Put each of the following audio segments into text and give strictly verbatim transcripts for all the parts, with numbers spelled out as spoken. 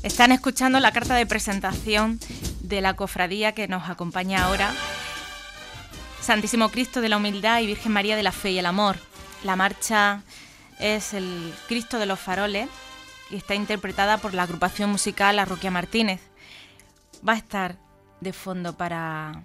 Están escuchando la carta de presentación de la cofradía que nos acompaña ahora. Santísimo Cristo de la Humildad y Virgen María de la Fe y el Amor. La marcha es el Cristo de los Faroles y está interpretada por la agrupación musical Arroquia Martínez. Va a estar de fondo para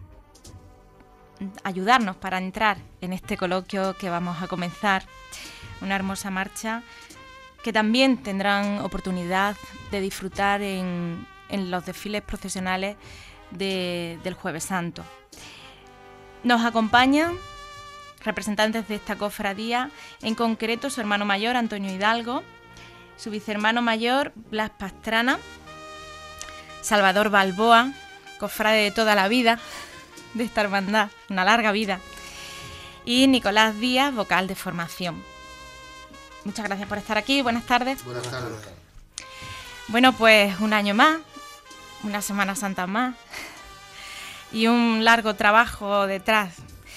ayudarnos, para entrar en este coloquio que vamos a comenzar. Una hermosa marcha que también tendrán oportunidad de disfrutar en, en los desfiles procesionales de, del Jueves Santo. Nos acompañan representantes de esta cofradía, en concreto su hermano mayor Antonio Hidalgo, su vicehermano mayor Blas Pastrana, Salvador Balboa, cofrade de toda la vida de esta hermandad, una larga vida, y Nicolás Díaz, vocal de formación. Muchas gracias por estar aquí, buenas tardes. Buenas tardes. Bueno, pues un año más, una Semana Santa más y un largo trabajo detrás.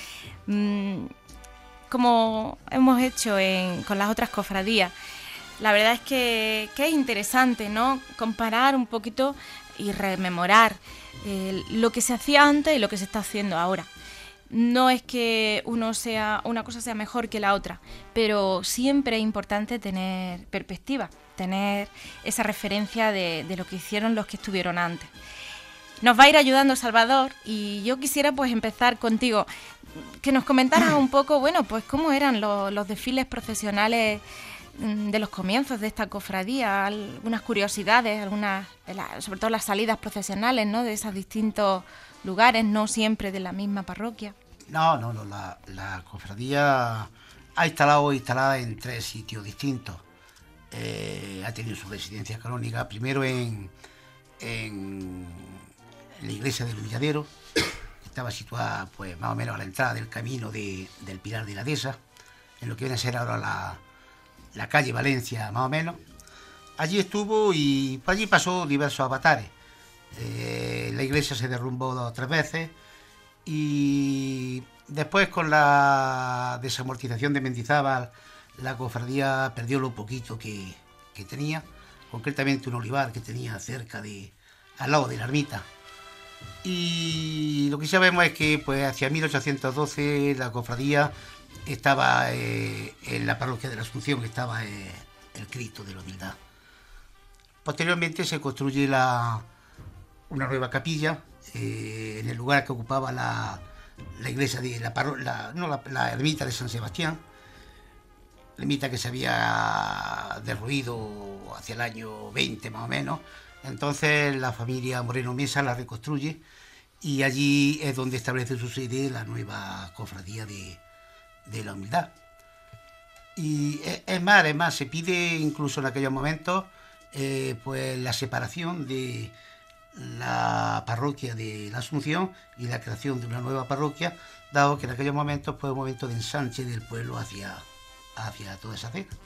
Como hemos hecho en, con las otras cofradías, la verdad es que, que es interesante, ¿no? Comparar un poquito y rememorar eh, lo que se hacía antes y lo que se está haciendo ahora. No es que uno sea, una cosa sea mejor que la otra, pero siempre es importante tener perspectiva, tener esa referencia de, de lo que hicieron los que estuvieron antes. Nos va a ir ayudando Salvador y yo quisiera pues empezar contigo, que nos comentaras un poco, bueno, pues cómo eran los, los desfiles procesionales de los comienzos de esta cofradía, algunas curiosidades, algunas, sobre todo las salidas procesionales, ¿no? De esos distintos lugares, no siempre de la misma parroquia. No, no, no, la, la cofradía ha instalado instalada en tres sitios distintos. Eh, ha tenido su residencia canónica, primero en, en, en la iglesia del Humilladero, que estaba situada pues más o menos a la entrada del camino de, del Pilar de la Dehesa, en lo que viene a ser ahora la, la calle Valencia, más o menos. Allí estuvo y por allí pasó diversos avatares. Eh, la iglesia se derrumbó dos o tres veces y después, con la desamortización de Mendizábal, la cofradía perdió lo poquito que, que tenía, concretamente un olivar que tenía cerca de, al lado de la ermita. Y lo que sabemos es que pues hacia mil ochocientos doce la cofradía estaba eh, en la parroquia de la Asunción, que estaba eh, el Cristo de la Humildad. Posteriormente se construye la, una nueva capilla eh, en el lugar que ocupaba la, la iglesia de la, la, no, la, la ermita de San Sebastián, la ermita que se había derruido hacia el año veinte más o menos. Entonces la familia Moreno Mesa la reconstruye y allí es donde establece su sede la nueva cofradía de, de la Humildad. Y es más, es más, se pide incluso en aquellos momentos eh, pues la separación de la parroquia de la Asunción y la creación de una nueva parroquia, dado que en aquellos momentos fue un momento de ensanche del pueblo hacia, hacia toda esa zona.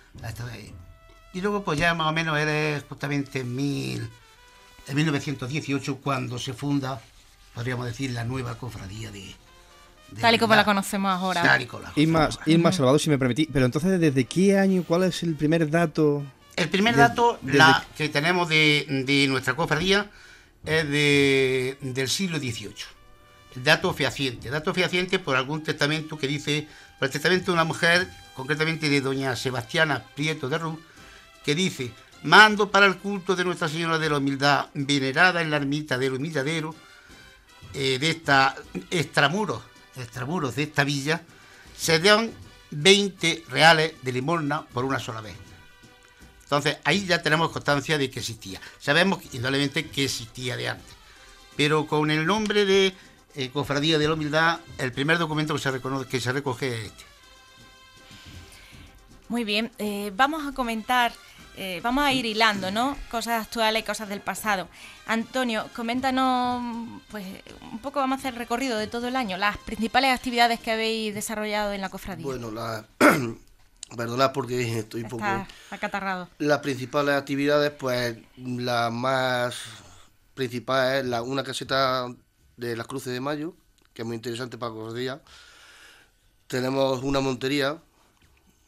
Y luego pues ya más o menos era justamente en, mil, en mil novecientos dieciocho cuando se funda, podríamos decir, la nueva cofradía de, de tal y como la, la conocemos ahora. Tal y como la Irma, conocemos. Irma Salvador, si me permitís, pero entonces, ¿desde qué año, cuál es el primer dato? El primer de, dato desde... la, que tenemos de, de nuestra cofradía es de, del siglo dieciocho. El dato fehaciente. Dato fehaciente por algún testamento que dice, por el testamento de una mujer, concretamente de doña Sebastiana Prieto de Ruz, que dice: mando para el culto de Nuestra Señora de la Humildad, venerada en la ermita del Humilladero, eh, de esta extramuros, extramuros de esta villa, se dan veinte reales de limosna por una sola vez. Entonces ahí ya tenemos constancia de que existía. Sabemos indudablemente que existía de antes, pero con el nombre de eh, Cofradía de la Humildad, el primer documento que se, reconoce, que se recoge es este. Muy bien, eh, vamos a comentar, eh, vamos a ir hilando, ¿no? Cosas actuales y cosas del pasado. Antonio, coméntanos, pues un poco, vamos a hacer el recorrido de todo el año, las principales actividades que habéis desarrollado en la cofradía. Bueno, la... perdonad porque estoy un poco... acatarrado. Las principales actividades, pues la más principal es la, una caseta de las Cruces de Mayo, que es muy interesante para la cofradía. Tenemos una montería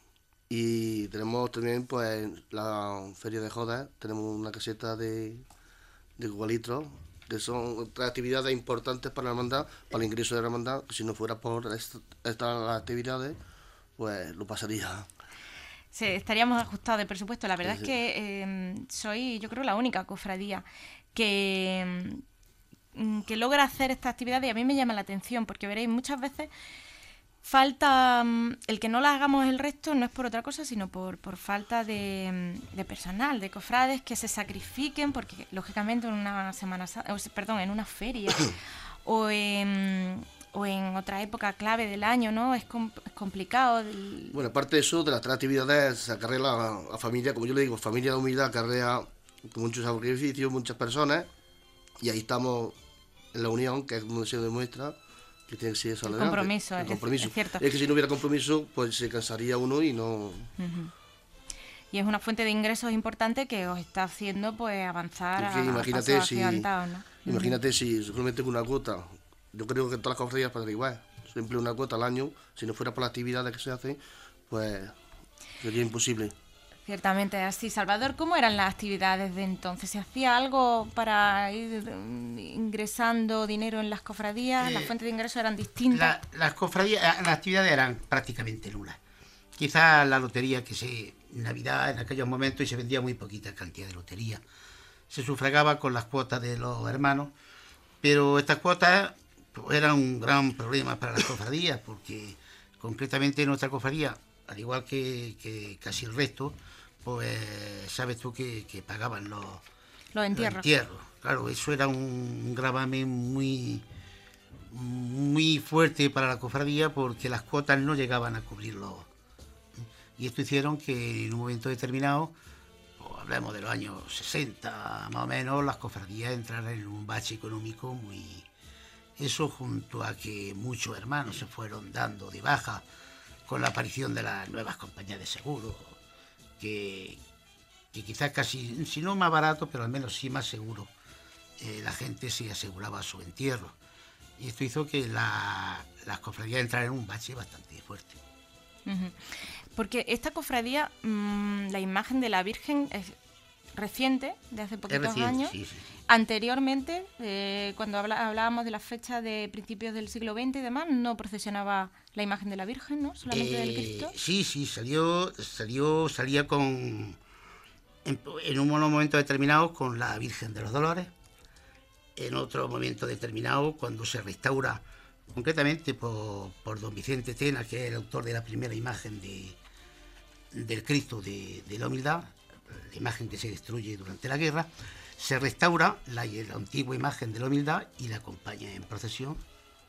Y tenemos también pues la feria de jodas, tenemos una caseta de, de cualitros, que son otras actividades importantes para la hermandad, para el ingreso de la hermandad, que si no fuera por est- estas actividades, pues lo pasaría. Sí, estaríamos ajustados de presupuesto. La verdad Sí, es sí. que eh, soy, yo creo, la única cofradía que, mm, que logra hacer esta actividad y a mí me llama la atención, porque veréis, muchas veces falta mm, el que no la hagamos el resto, no es por otra cosa, sino por, por falta de, mm, de personal, de cofrades que se sacrifiquen, porque lógicamente en una semana, Sa- o sea, perdón, en una feria o en, o en otra época clave del año, ¿no? Es, com- es complicado. el- Bueno, aparte de eso, de las tres actividades, se acarrea la, la familia, como yo le digo, familia de humildad, acarrea con muchos sacrificios, muchas personas, y ahí estamos en la unión, que es donde se demuestra que tiene que ser eso El adelante. compromiso, El es- compromiso. es cierto. Es que si no hubiera compromiso, pues se cansaría uno y no... Ujú. Y es una fuente de ingresos importante que os está haciendo pues avanzar Es que a, a imagínate pasos si, agigantados, ¿no? imagínate si solamente con una cuota, yo creo que todas las cofradías pasan igual, siempre una cuota al año, si no fuera por las actividades que se hacen, pues sería imposible. Ciertamente así. Salvador, ¿cómo eran las actividades de entonces? ¿Se hacía algo para ir mm, ingresando dinero en las cofradías? ¿Las Eh, fuentes de ingresos eran distintas? La- las cofradías, eh, las actividades eran prácticamente nulas. Quizás la lotería que se en Navidad en aquellos momentos y se vendía muy poquita cantidad de lotería. Se sufragaba con las cuotas de los hermanos, pero estas cuotas pues, eran un gran problema para las cofradías, porque concretamente nuestra cofradía, al igual que, que casi el resto, pues sabes tú que, que pagaban los, Los los entierros. entierros. Claro, eso era un gravamen muy muy fuerte para la cofradía porque las cuotas no llegaban a cubrirlo. Y esto hicieron que en un momento determinado, pues, hablemos de los años sesenta más o menos, las cofradías entraran en un bache económico muy... Eso junto a que muchos hermanos se fueron dando de baja con la aparición de las nuevas compañías de seguros, que, que quizás casi, si no más barato, pero al menos sí más seguro, eh, la gente se aseguraba su entierro. Y esto hizo que la, las cofradías entraran en un bache bastante fuerte. Ujú. Porque esta cofradía, mmm, la imagen de la Virgen es reciente, de hace Es poquitos reciente, años. sí, sí, sí. Anteriormente, eh, cuando habla- hablábamos de las fechas de principios del siglo veinte y demás, no procesionaba la imagen de la Virgen, ¿no? Solamente del Eh, Cristo. Sí, sí, salió, salió, salía con en, en un momento determinado con la Virgen de los Dolores, en otro momento determinado cuando se restaura, concretamente por, por don Vicente Tena, que es el autor de la primera imagen de, del Cristo de, de la Humildad, la imagen que se destruye durante la guerra, se restaura la, la antigua imagen de la Humildad y la acompaña en procesión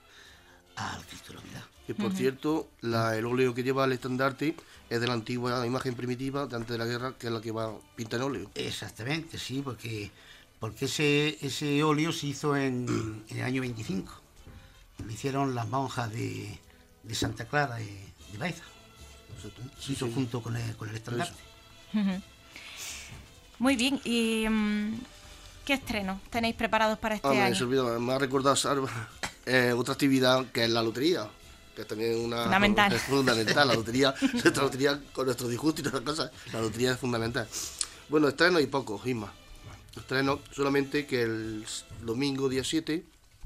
al Cristo de la Humildad. Que por cierto, la, el óleo que lleva el estandarte es de la antigua imagen primitiva de antes de la guerra, que es la que va pinta en óleo. Exactamente, sí, porque, porque ese, ese óleo se hizo en, en el año veinticinco. Lo hicieron las monjas de, de Santa Clara de, de Baeza. Se hizo junto con el, con el estandarte. Ujú. Muy bien, ¿y mm, qué estrenos tenéis preparados para este Ah, me año? se olvidó, me ha recordado Salva, eh, otra actividad que es la lotería, que es también una... Fundamental. Es fundamental, la lotería, nuestra lotería con nuestros disgustos y otras cosas, la lotería es fundamental. Bueno, estrenos y pocos, Isma. Estrenos solamente que el domingo día siete,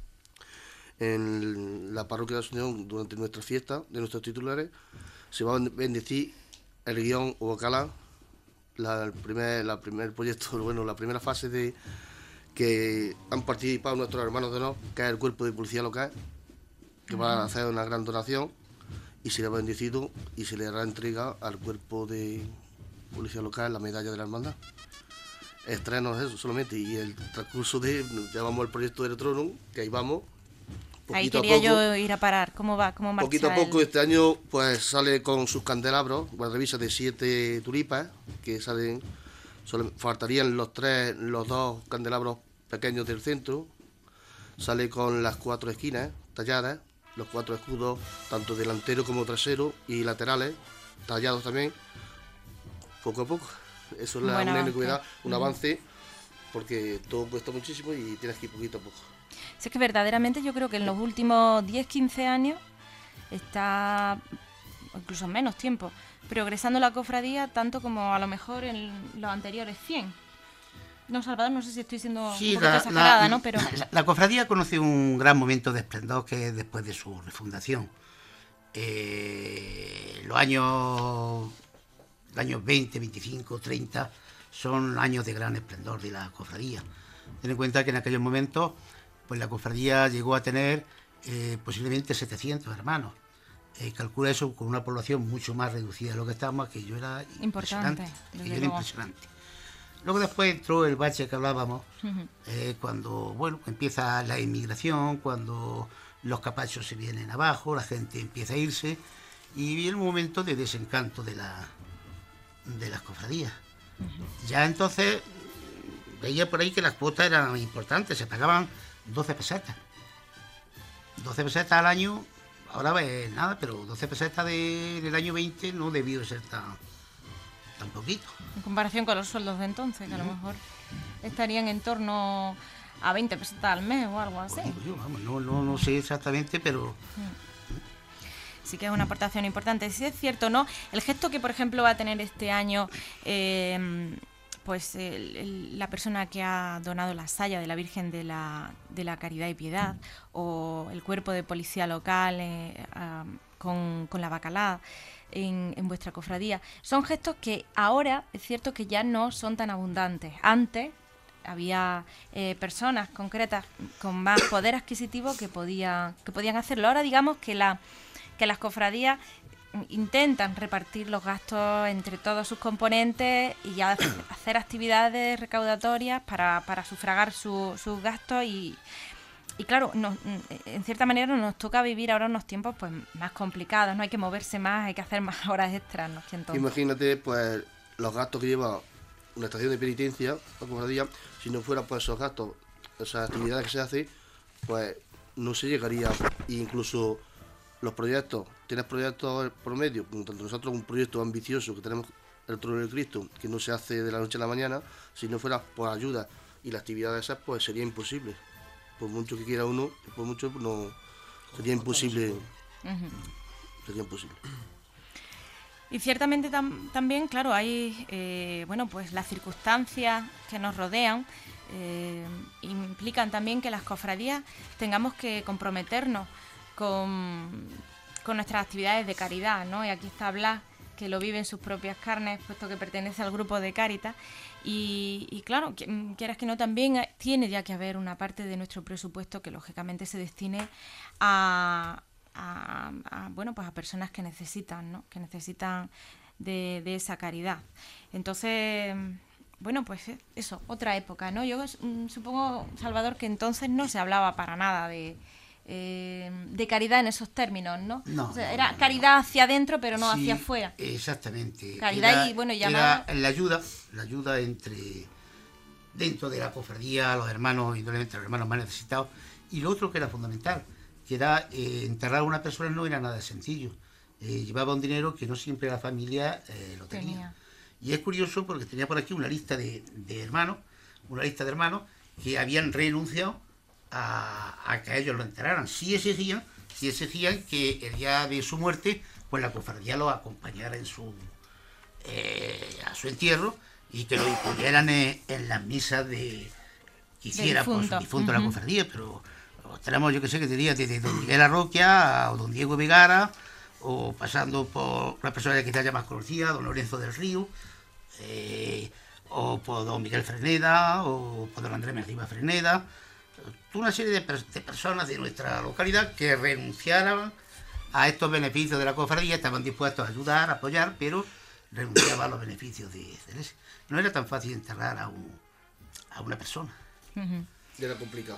en la parroquia de Asunción, durante nuestra fiesta de nuestros titulares, se va a bendecir el guión Obocalá, la, el primer, la primer proyecto, bueno, la primera fase de que han participado nuestros hermanos de honor, que es el cuerpo de policía local, que va a hacer una gran donación y se le ha bendecido y se le hará entrega al cuerpo de policía local la medalla de la hermandad. Estrenos eso solamente, y el transcurso de, llamamos el proyecto del trono, que ahí vamos. Ahí poquito a quería poco. yo ir a parar. ¿Cómo va? ¿Cómo marcha? Poquito a poco, el- este año pues sale con sus candelabros, una revisa de siete tulipas que salen, solo faltarían los tres, los dos candelabros pequeños del centro, sale con las cuatro esquinas talladas, los cuatro escudos, tanto delantero como trasero y laterales, tallados también, poco a poco. Eso es la Buen una avance. inocuidad, un Ujú. avance, porque todo cuesta muchísimo y tienes que ir poquito a poco. Si es que verdaderamente yo creo que en los últimos diez quince años está, o incluso menos tiempo, progresando la cofradía tanto como a lo mejor en los anteriores cien. No, Salvador, no sé si estoy siendo Sí, un poquito la, exagerada, la, ¿no? Pero la, la cofradía conoce un gran momento de esplendor que es después de su refundación. Eh, los años, los años veinte, veinticinco, treinta son años de gran esplendor de la cofradía. Ten en cuenta que en aquellos momentos pues la cofradía llegó a tener eh, posiblemente setecientos hermanos. Eh, calcula eso con una población mucho más reducida de lo que estamos, que yo era importante, impresionante. desde Aquello era luego. impresionante. Luego después entró el bache que hablábamos, Ujú. eh, cuando bueno empieza la inmigración, cuando los capachos se vienen abajo, la gente empieza a irse y viene un momento de desencanto de, la, de las cofradías. Uh-huh. Ya entonces veía por ahí que las cuotas eran importantes, se pagaban doce pesetas. doce pesetas al año, ahora es nada, pero doce pesetas de, del año veinte no debió ser tan, tan poquito. En comparación con los sueldos de entonces, que a lo mejor estarían en torno a veinte pesetas al mes o algo así. Pues yo, vamos, no, no, no sé exactamente, pero... Sí que es una aportación importante. Sí es cierto, ¿no? El gesto que, por ejemplo, va a tener este año eh, pues el, el, la persona que ha donado la saya de la Virgen de la, de la Caridad y Piedad, o el cuerpo de policía local eh, uh, con, con la bacalá, En, en vuestra cofradía, son gestos que ahora es cierto que ya no son tan abundantes. Antes había eh, personas concretas con más poder adquisitivo que podían que podían hacerlo. Ahora digamos que la que las cofradías intentan repartir los gastos entre todos sus componentes y ya hacer actividades recaudatorias para, para sufragar su, sus gastos y Y claro, nos, en cierta manera nos toca vivir ahora unos tiempos pues más complicados, no hay que moverse más, hay que hacer más horas extras, ¿no? Que entonces... Imagínate pues los gastos que lleva una estación de penitencia, la cofradía, si no fuera pues esos gastos, esas actividades que se hacen, pues no se llegaría. E incluso los proyectos, tienes proyectos por medio, como tanto nosotros un proyecto ambicioso que tenemos el Trono de Cristo, que no se hace de la noche a la mañana, si no fuera por ayuda y las actividades esas, pues sería imposible. Por mucho que quiera uno, por mucho no sería imposible. Uh-huh. Sería imposible. Y ciertamente tam- también, claro, hay eh, bueno, pues las circunstancias que nos rodean eh, implican también que las cofradías tengamos que comprometernos con, con nuestras actividades de caridad, ¿no? Y aquí está Blas, que lo vive en sus propias carnes, puesto que pertenece al grupo de Cáritas. Y, y claro, quieras que no, también tiene ya que haber una parte de nuestro presupuesto que lógicamente se destine a, a, a bueno, pues a personas que necesitan, ¿no? Que necesitan de, de esa caridad. Entonces, bueno, pues eso, otra época, ¿no? Yo supongo, Salvador, que entonces no se hablaba para nada de Eh, de caridad en esos términos, ¿no? No, o sea, no, era no, caridad no. hacia adentro, pero no sí, hacia afuera. Exactamente. Caridad era, y, bueno, llamada... era la ayuda, la ayuda entre dentro de la cofradía, los hermanos, indudablemente los hermanos más necesitados, y lo otro que era fundamental, que era eh, enterrar a una persona no era nada sencillo. Eh, llevaba un dinero que no siempre la familia eh, lo tenía. tenía. Y es curioso porque tenía por aquí una lista de, de hermanos, una lista de hermanos que habían renunciado A, a que a ellos lo enterraran. Sí exigían, sí exigían que el día de su muerte, pues la cofradía lo acompañara en su eh, a su entierro y que lo incluyeran en, en las misas de que hiciera por su difunto uh-huh. la cofradía, pero tenemos, yo que sé, que diría desde don Miguel Arroquia a don Diego Vigara, o pasando por una persona que te haya más conocida, don Lorenzo del Río, eh, o por don Miguel Freneda, o por don Andrés Merriba Freneda, una serie de, per- de personas de nuestra localidad que renunciaran a estos beneficios de la cofradía, estaban dispuestos a ayudar, a apoyar, pero renunciaban a los beneficios de, de ese. No era tan fácil enterrar a, un, a una persona. Uh-huh. Era complicado.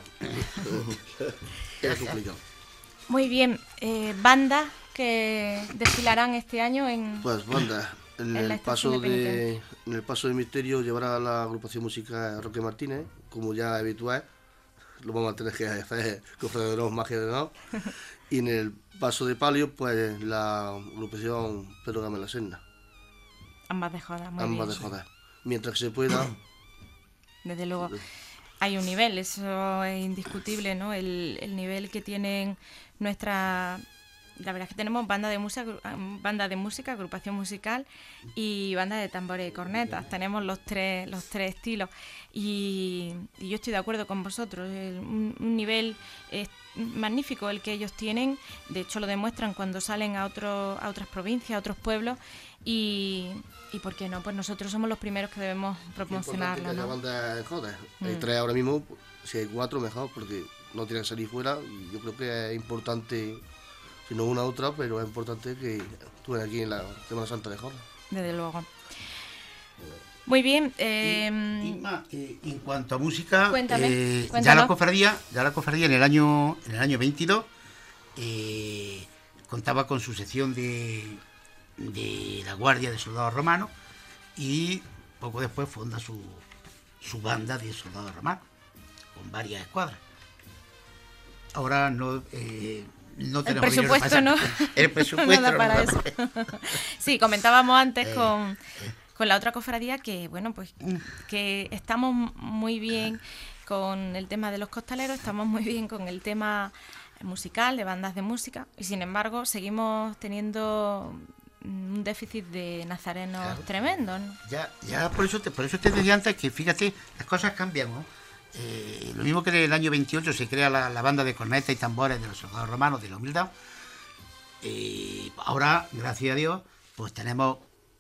Era complicado. Muy bien, eh, bandas que desfilarán este año en... Pues bandas. En, en el paso de, en el paso de misterio llevará la agrupación musical Roque Martínez, como ya habitual. Lo vamos a tener que hacer cofraderos más que no. Y en el paso de palio, pues la agrupación Pedro Game la Serna. Ambas de joda, muy Ambas bien. de joda. Mientras que se pueda. Desde luego. Hay un nivel, eso es indiscutible, ¿no? El, el nivel que tienen nuestras la verdad es que tenemos banda de música, banda de música, agrupación musical y banda de tambores y cornetas. Tenemos los tres, los tres estilos y, y yo estoy de acuerdo con vosotros. El, un, un nivel eh, magnífico el que ellos tienen. De hecho, lo demuestran cuando salen a otros, a otras provincias, a otros pueblos. Y, y ¿por qué no? Pues nosotros somos los primeros que debemos promocionarlo, es ¿no? La banda de jodas. Mm. Hay tres ahora mismo, si hay cuatro mejor, porque no tienen que salir fuera. Y yo creo que es importante, si no una u otra, pero es importante que estén aquí en la Semana Santa de Jodas. Desde luego. Muy bien. Eh, Y, y más, eh, en cuanto a música, Cuéntame, eh, ya cuéntanos. la cofradía, ya la cofradía en el año, en el año veintidós eh, contaba con su sección de, de la Guardia de Soldados Romanos y poco después funda su, su banda de soldados romanos con varias escuadras. Ahora no, eh, no el tenemos presupuesto dinero no, para esa- el presupuesto no da no para da eso. para- Sí, comentábamos antes Eh, con, con la otra cofradía que, bueno, pues que estamos muy bien con el tema de los costaleros, estamos muy bien con el tema musical, de bandas de música, y sin embargo seguimos teniendo un déficit de nazarenos Claro. tremendo, ¿no? Ya, ya por eso te, por eso te decía antes que fíjate, las cosas cambian, ¿no? Eh, lo mismo que en el año veintiocho se crea la, la banda de cornetas y tambores de los soldados romanos de la humildad. Eh, ahora, gracias a Dios, pues tenemos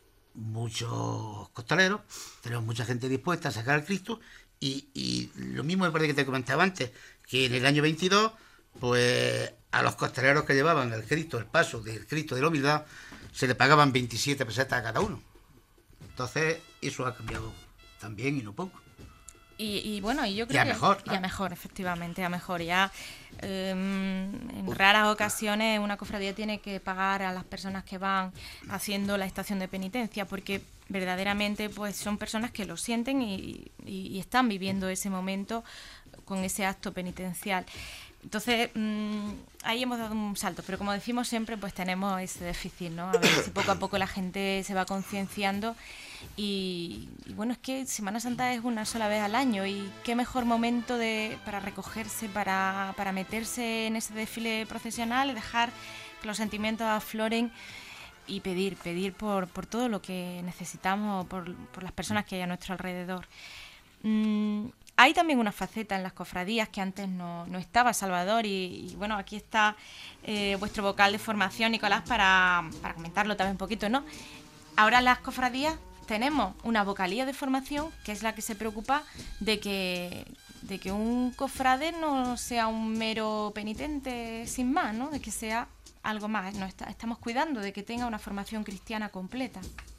muchos costaleros, tenemos mucha gente dispuesta a sacar al Cristo y, y lo mismo me parece que te comentaba antes, que en el año veintidós, pues a los costaleros que llevaban el Cristo, el paso del Cristo de la humildad, se le pagaban veintisiete pesetas a cada uno. Entonces, eso ha cambiado también y no poco. Y, y bueno, y yo creo Y a que mejor, y a ¿no? mejor, efectivamente, a mejor. Ya eh, en raras ocasiones una cofradía tiene que pagar a las personas que van haciendo la estación de penitencia, porque verdaderamente pues son personas que lo sienten y, y- y están viviendo ese momento con ese acto penitencial. Entonces, mmm, ahí hemos dado un salto, pero como decimos siempre, pues tenemos ese déficit, ¿no? A ver si poco a poco la gente se va concienciando y, y bueno, es que Semana Santa es una sola vez al año y qué mejor momento de, para recogerse, para, para meterse en ese desfile procesional y dejar que los sentimientos afloren y pedir, pedir por, por todo lo que necesitamos, por, por las personas que hay a nuestro alrededor. Mm, hay también una faceta en las cofradías que antes no, no estaba, Salvador, y, y bueno, aquí está eh, vuestro vocal de formación, Nicolás, para, para comentarlo también un poquito, ¿no? Ahora en las cofradías tenemos una vocalía de formación que es la que se preocupa de que, de que un cofrade no sea un mero penitente sin más, ¿no? De que sea algo más. Nos está- estamos cuidando de que tenga una formación cristiana completa.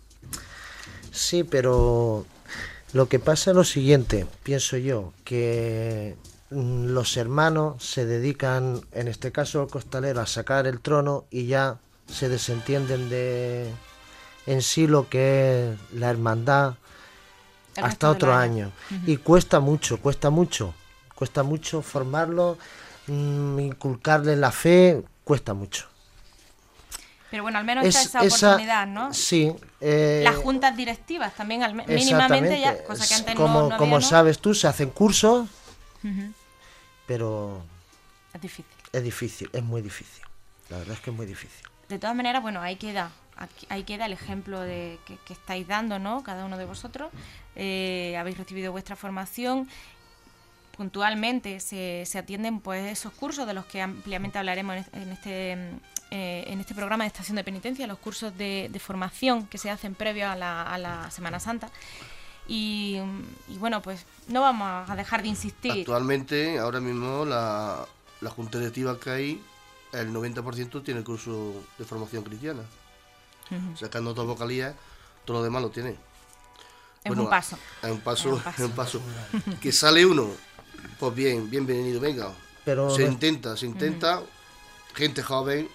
Sí, pero lo que pasa es lo siguiente, pienso yo, que mm, los hermanos se dedican, en este caso el costalero, a sacar el trono y ya se desentienden de en sí lo que es la hermandad El hasta resto del otro año. año. Y cuesta mucho, cuesta mucho, cuesta mucho formarlo, mm, inculcarle la fe, cuesta mucho. Pero bueno, al menos Es- está esa esa- oportunidad, ¿no? Sí. eh, Las juntas directivas también, al me- mínimamente ya, exactamente. cosa que antes como, no, no había, como ¿no? sabes tú, se hacen cursos, Ujú. pero Es difícil. es difícil, es muy difícil. La verdad es que es muy difícil. De todas maneras, bueno, ahí queda, aquí- ahí queda el ejemplo de que, que estáis dando, ¿no? Cada uno de vosotros. Eh, habéis recibido vuestra formación. Puntualmente se, se atienden pues esos cursos de los que ampliamente hablaremos en este, en este, eh, en este programa de Estación de Penitencia, los cursos de, de formación que se hacen previo a la, a la Semana Santa. Y, y bueno, pues no vamos a dejar de insistir. Actualmente, ahora mismo, la, la junta directiva que hay, el noventa por ciento tiene curso de formación cristiana. Ujú. Sacando dos vocalías, todo lo demás lo tiene. Es un paso. Es un paso, Es un es paso. un paso. Que sale uno, pues bien, bienvenido, venga. Pero Se no- intenta, se intenta, gente joven,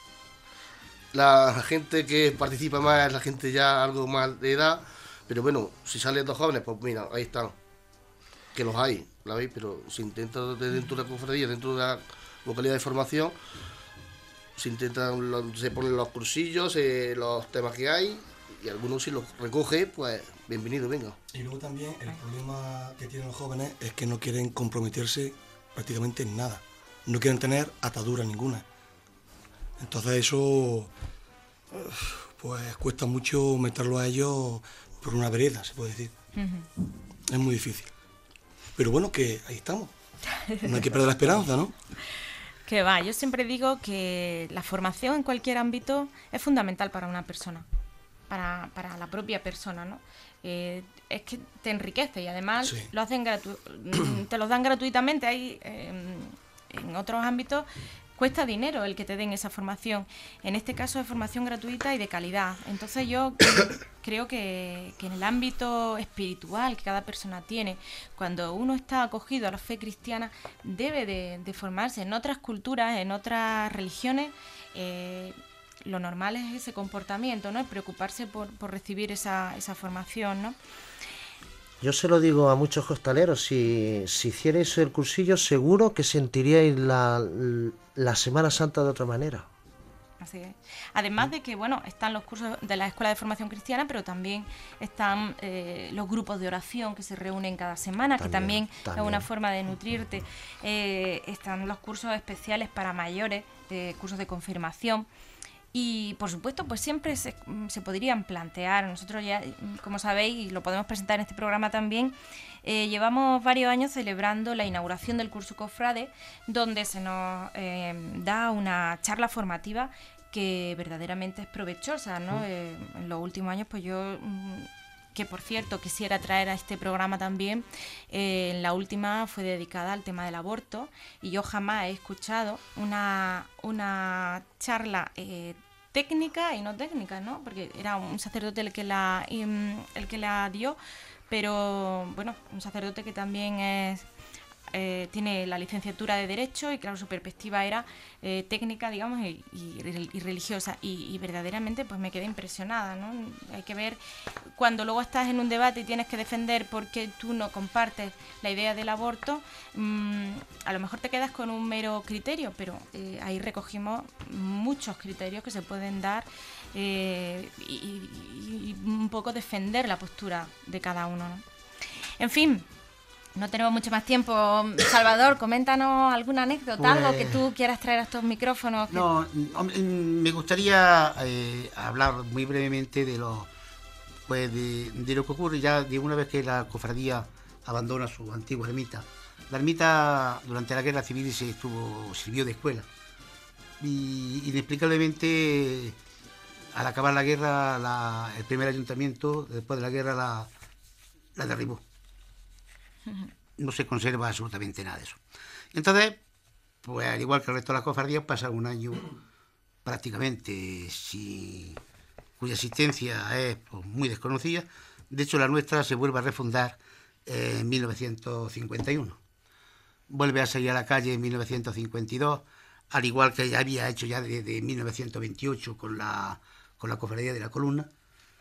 la gente que participa más es la gente ya algo más de edad, pero bueno, si salen dos jóvenes, pues mira, ahí están, que los hay, ¿la veis? Pero se intenta de dentro de la cofradía, dentro de la localidad de formación, se intentan, lo- se ponen los cursillos, eh, los temas que hay, y algunos si los recoge, pues bienvenido, venga. Y luego también el problema que tienen los jóvenes es que no quieren comprometerse prácticamente en nada. No quieren tener atadura ninguna. Entonces eso, pues cuesta mucho meterlo a ellos por una vereda, se puede decir. Uh-huh. Es muy difícil. Pero bueno, que ahí estamos. No hay que perder la esperanza, ¿no? Que va, yo siempre digo que la formación en cualquier ámbito es fundamental para una persona, para, para la propia persona, ¿no? Eh, es que te enriquece y además sí. lo hacen gratu- te los dan gratuitamente. Hay, eh, en otros ámbitos cuesta dinero el que te den esa formación. En este caso es formación gratuita y de calidad. Entonces yo creo que, que en el ámbito espiritual que cada persona tiene, cuando uno está acogido a la fe cristiana, debe de, de formarse. En otras culturas, en otras religiones, eh, lo normal es ese comportamiento, ¿no? El preocuparse por, por recibir esa, esa formación, ¿no? Yo se lo digo a muchos costaleros, si, si hicierais el cursillo seguro que sentiríais la, la Semana Santa de otra manera. Así es. Además de que, bueno, están los cursos de la Escuela de Formación Cristiana, pero también están eh, los grupos de oración que se reúnen cada semana, también, que también, también es una forma de nutrirte. Eh, están los cursos especiales para mayores, eh, cursos de confirmación. Y, por supuesto, pues siempre se, se podrían plantear. Nosotros ya, como sabéis, y lo podemos presentar en este programa también, eh, llevamos varios años celebrando la inauguración del curso Cofrade, donde se nos eh, da una charla formativa que verdaderamente es provechosa, ¿no? Mm. Eh, en los últimos años, pues yo... que por cierto quisiera traer a este programa también, eh, la última fue dedicada al tema del aborto y yo jamás he escuchado una, una charla eh, técnica y no técnica, ¿no? Porque era un sacerdote el que la, el que la dio, pero bueno, un sacerdote que también es... Eh, tiene la licenciatura de Derecho y claro, su perspectiva era eh, técnica, digamos, y, y, y religiosa y, y verdaderamente pues me quedé impresionada, ¿no? Hay que ver cuando luego estás en un debate y tienes que defender porque tú no compartes la idea del aborto, mmm, a lo mejor te quedas con un mero criterio, pero eh, ahí recogimos muchos criterios que se pueden dar eh, y, y, y un poco defender la postura de cada uno, ¿no? En fin, no tenemos mucho más tiempo. Salvador, coméntanos alguna anécdota, pues, algo que tú quieras traer a estos micrófonos. Que... No, me gustaría eh, hablar muy brevemente de lo, pues de, de lo que ocurre ya de una vez que la cofradía abandona su antigua ermita. La ermita durante la guerra civil se estuvo, sirvió de escuela y inexplicablemente al acabar la guerra la, el primer ayuntamiento después de la guerra la, la derribó. No se conserva absolutamente nada de eso. Entonces, pues al igual que el resto de las cofradías, pasa un año prácticamente sin, cuya existencia es pues, muy desconocida. De hecho, la nuestra se vuelve a refundar en mil novecientos cincuenta y uno. Vuelve a salir a la calle en mil novecientos cincuenta y dos, al igual que ya había hecho ya desde mil novecientos veintiocho con la, con la cofradía de la Columna.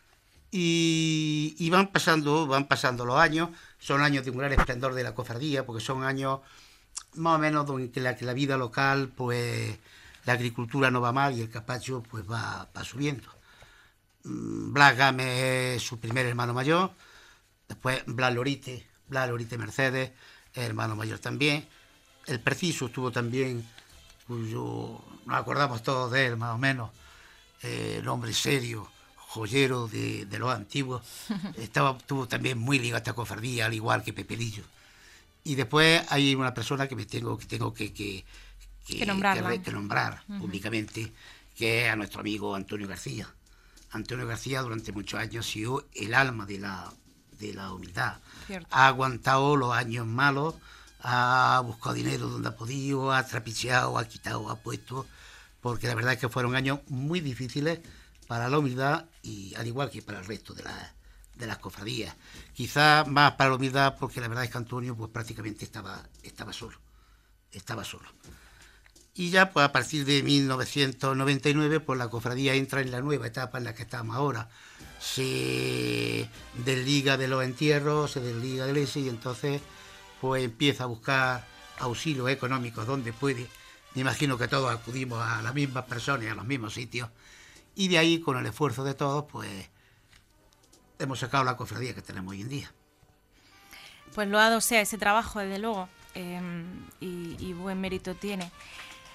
Y, y van pasando van pasando los años, son años de un gran esplendor de la cofradía, porque son años más o menos donde la, que la vida local, pues la agricultura no va mal y el capacho pues va, va subiendo. Blas Gámez es su primer hermano mayor, después Blas Lorite, Blas Lorite Mercedes, hermano mayor también. El Preciso estuvo también, cuyo nos acordamos todos de él más o menos, eh, el hombre serio, joyero de, de los antiguos, estaba, estuvo también muy ligado a esta cofradía, al igual que Pepelillo. Y después hay una persona que me tengo que tengo que, que, que, que, que, que nombrar uh-huh. públicamente, que es a nuestro amigo Antonio García. Antonio García durante muchos años ha sido el alma de la, de la humildad. Cierto. Ha aguantado los años malos, ha buscado dinero donde ha podido, ha trapicheado, ha quitado, ha puesto, porque la verdad es que fueron años muy difíciles para la humildad y al igual que para el resto de, la, de las cofradías. Quizás más para la humildad porque la verdad es que Antonio pues prácticamente estaba, estaba solo, estaba solo. Y ya pues a partir de mil novecientos noventa y nueve pues la cofradía entra en la nueva etapa en la que estamos ahora. Se desliga de los entierros, se desliga del ese y entonces pues empieza a buscar auxilios económicos donde puede. Me imagino que todos acudimos a las mismas personas y a los mismos sitios. Y de ahí, con el esfuerzo de todos, pues hemos sacado la cofradía que tenemos hoy en día. Pues loado sea ese trabajo, desde luego, eh, y, y buen mérito tiene.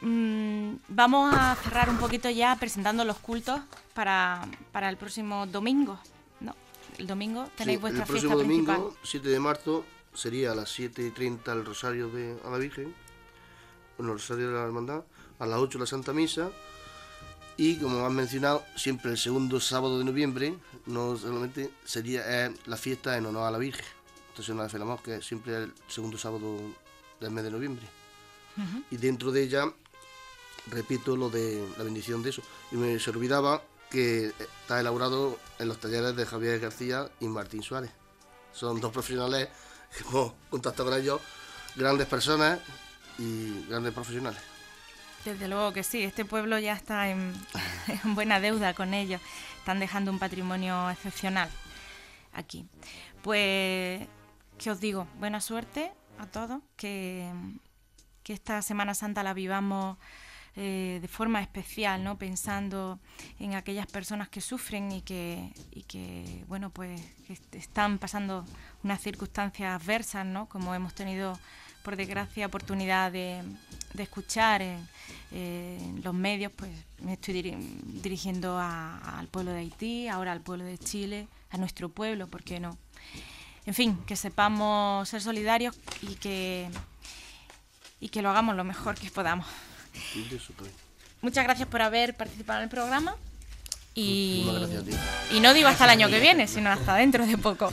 mmm, vamos a cerrar un poquito ya presentando los cultos para, para el próximo domingo, ¿no? El domingo tenéis Sí, vuestra el fiesta próximo principal. domingo, siete de marzo, sería a las siete y treinta el Rosario de, a la Virgen, bueno, el Rosario de la Hermandad, a las ocho la Santa Misa, y como han mencionado, siempre el segundo sábado de noviembre, no solamente sería eh, la fiesta en honor a la Virgen. Entonces nos referimos que siempre es el segundo sábado del mes de noviembre. Uh-huh. Y dentro de ella, repito lo de la bendición de eso. Y me se olvidaba que está elaborado en los talleres de Javier García y Martín Suárez. Son dos profesionales que hemos contactado con ellos, grandes personas y grandes profesionales. Desde luego que sí, este pueblo ya está en, en buena deuda con ellos. Están dejando un patrimonio excepcional aquí. Pues, ¿qué os digo? Buena suerte a todos, que, que esta Semana Santa la vivamos eh, de forma especial, ¿no? Pensando en aquellas personas que sufren y que, y que bueno, pues que están pasando unas circunstancias adversas, ¿no? Como hemos tenido, por desgracia, oportunidad de, de escuchar en, en los medios. Pues me estoy diri- dirigiendo a, al pueblo de Haití, ahora al pueblo de Chile, a nuestro pueblo, ¿por qué no? En fin, que sepamos ser solidarios y que, y que lo hagamos lo mejor que podamos. Muchas gracias por haber participado en el programa y, gracias a ti. Y no digo hasta el año que viene, sino hasta dentro de poco.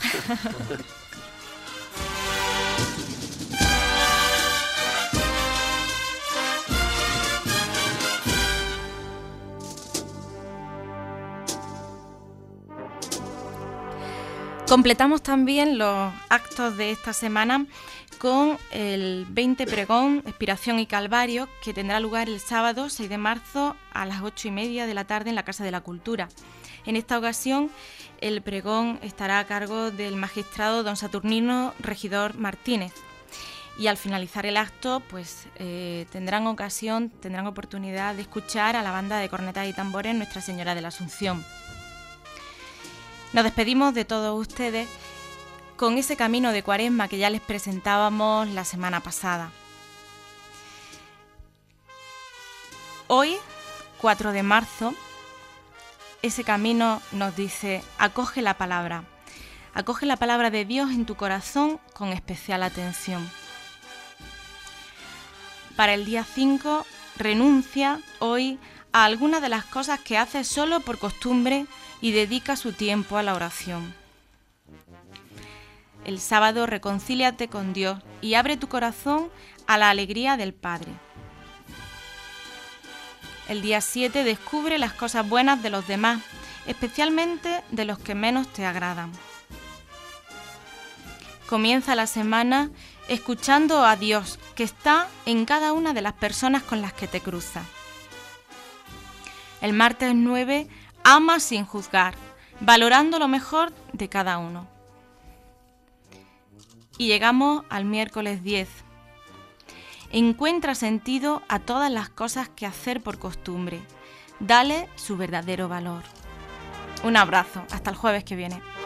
Completamos también los actos de esta semana con el veinte Pregón, Expiración y Calvario, que tendrá lugar el sábado seis de marzo a las ocho y media de la tarde en la Casa de la Cultura. En esta ocasión, el pregón estará a cargo del magistrado don Saturnino Regidor Martínez. Y al finalizar el acto, pues eh, tendrán ocasión, tendrán oportunidad de escuchar a la banda de cornetas y tambores Nuestra Señora de la Asunción. Nos despedimos de todos ustedes con ese camino de Cuaresma que ya les presentábamos la semana pasada. Hoy, cuatro de marzo, ese camino nos dice: acoge la palabra, acoge la palabra de Dios en tu corazón con especial atención. Para el día cinco, renuncia hoy a algunas de las cosas que haces solo por costumbre y dedica su tiempo a la oración. El sábado, reconcíliate con Dios y abre tu corazón a la alegría del Padre. El día siete, descubre las cosas buenas de los demás, especialmente de los que menos te agradan. Comienza la semana escuchando a Dios, que está en cada una de las personas con las que te cruzas. El martes nueve, ama sin juzgar, valorando lo mejor de cada uno. Y llegamos al miércoles diez. Encuentra sentido a todas las cosas que hacer por costumbre. Dale su verdadero valor. Un abrazo. Hasta el jueves que viene.